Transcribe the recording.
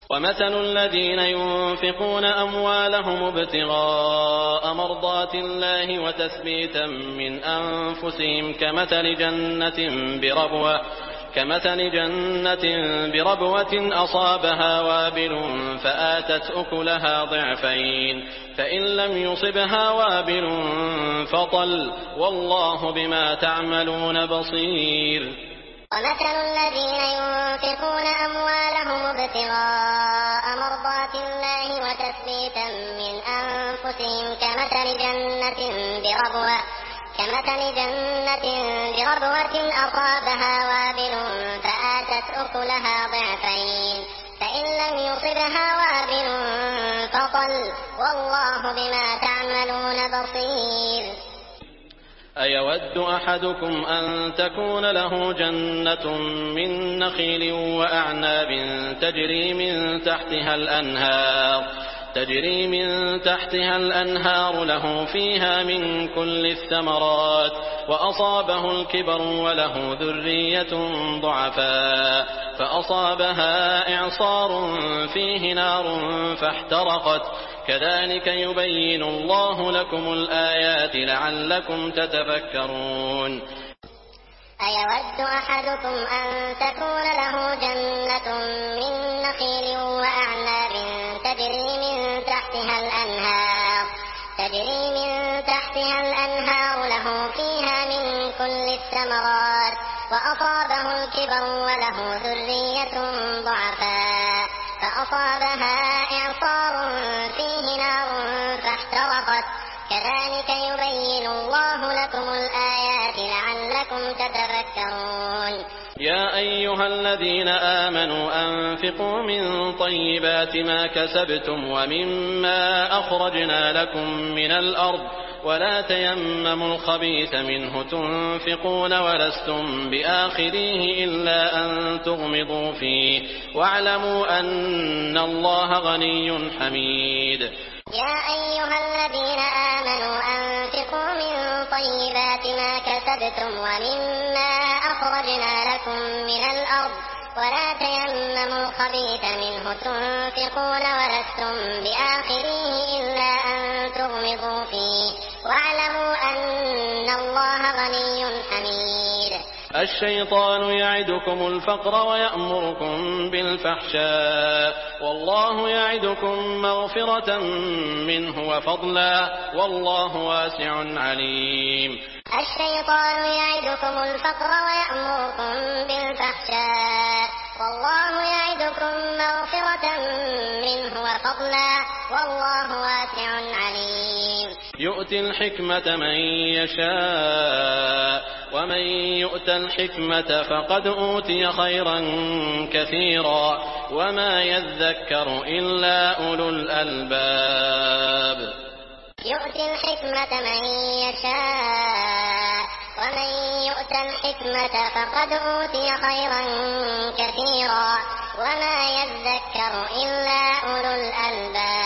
ومثل الذين ينفقون أموالهم ابتغاء مرضات الله وتثبيتا من أنفسهم كمثل جنة بربوة أصابها وابل فآتت أكلها ضعفين فإن لم يصبها وابل فطل والله بما تعملون بصير. ومثل الذين ينفقون أموالهم ابتغاء مرضات الله وتثبيتا من أنفسهم كمثل جنة بربوة أصابها وابل فآتت أكلها ضعفين فإن لم يصبها وابل فطل والله بما تعملون بصير. أيود أحدكم أن تكون له جنة من نخيل وأعناب تجري من تحتها الأنهار له فيها من كل الثمرات وأصابه الكبر وله ذرية ضعفاء فأصابها إعصار فيه نار فاحترقت كذلك يبين الله لكم الآيات لعلكم تتفكرون. أيود أحدكم أن تكون له جنة من نخيل وأعناب تجري من تحتها الأنهار له فيها من كل الثمرات وأصابه الكبر وله ذرية ضعفاء فأصابها إعصار فيه نار فاحترقت كذلك يبين الله لكم الآيات لعلكم تتفكرون. يا أيها الذين آمنوا أنفقوا من طيبات ما كسبتم ومما أخرجنا لكم من الأرض ولا تيمموا الخبيث منه تنفقون ولستم بآخذيه إلا أن تغمضوا فيه واعلموا أن الله غني حميد. يا أيها الذين آمنوا أنفقوا من طيبات ما كسبتم ومما أخرجنا لكم من الأرض ولا تيمموا الخبيث منه تنفقون ولستم بآخذيه إلا أن تغمضوا فيه واعلموا أن الله غني حميد. الشيطان يعدكم الفقر ويأمركم بالفحشاء والله يعدكم مغفرة منه وفضلا والله واسع عليم. الشيطان يعدكم الفقر ويأمركم بالفحشاء والله يعدكم مغفرة منه وفضلا والله واسع عليم. يؤتي الحكمة من يشاء ومن يؤت الحكمة فقد أوتي خيرا كثيرا وما يذكر إلا أولو الألباب. يؤتي الحكمة من يشاء ومن يؤت الحكمة فقد أوتي خيرا كثيرا وما يذكر إلا أولو الألباب.